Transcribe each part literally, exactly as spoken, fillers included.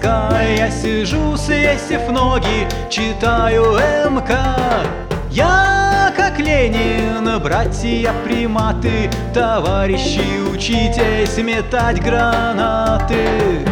пока я сижу, свесив ноги, читаю эм ка. Я, как Ленин, братья-приматы, товарищи, учитесь метать гранаты.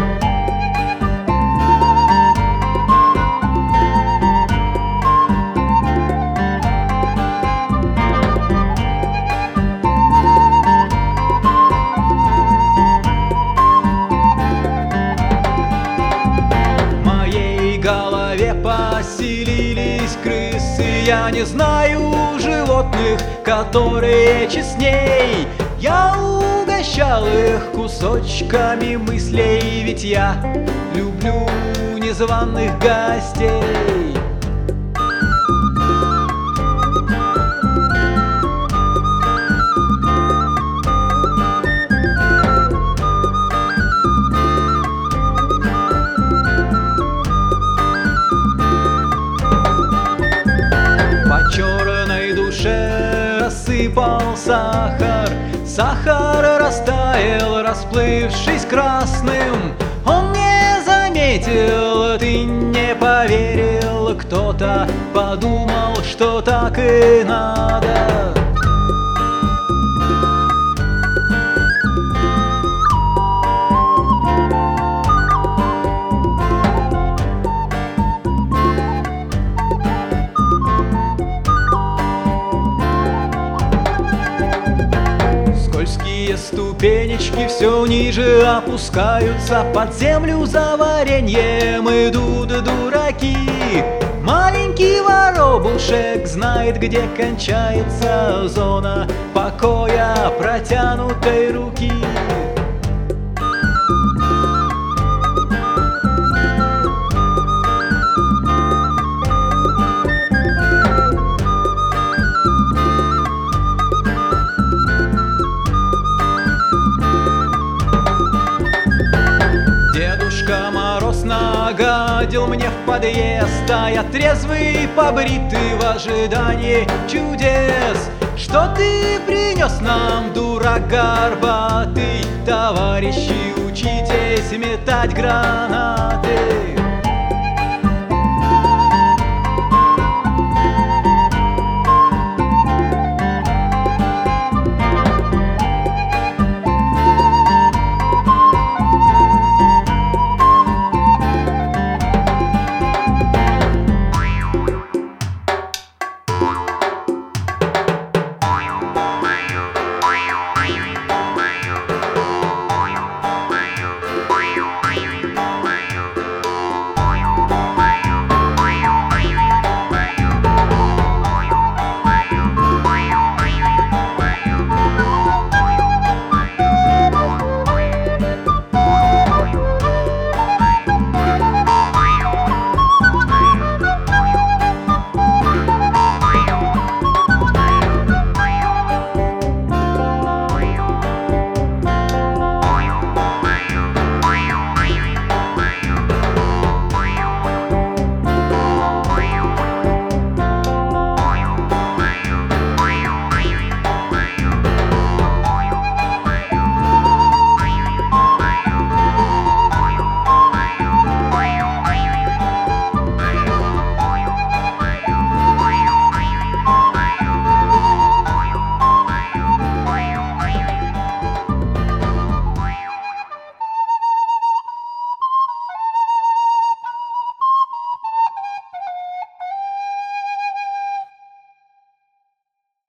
В моей голове поселились крысы. Я не знаю животных, которые честней. Я угощал их кусочками мыслей, ведь я люблю незваных гостей. По черной душе рассыпал сахар, сахар растаял, расплывшись красным. Он не заметил, ты не поверил, кто-то подумал, что так и надо. Скользкие ступенечки все ниже опускаются, под землю за вареньем идут дураки. Маленький воробушек знает, где кончается зона покоя протянутой руки. Дедушка Мороз нагадил мне в подъезд, а я трезвый, побритый в ожидании чудес. Что ты принес нам, дурак горбатый? Товарищи, учитесь метать гранаты.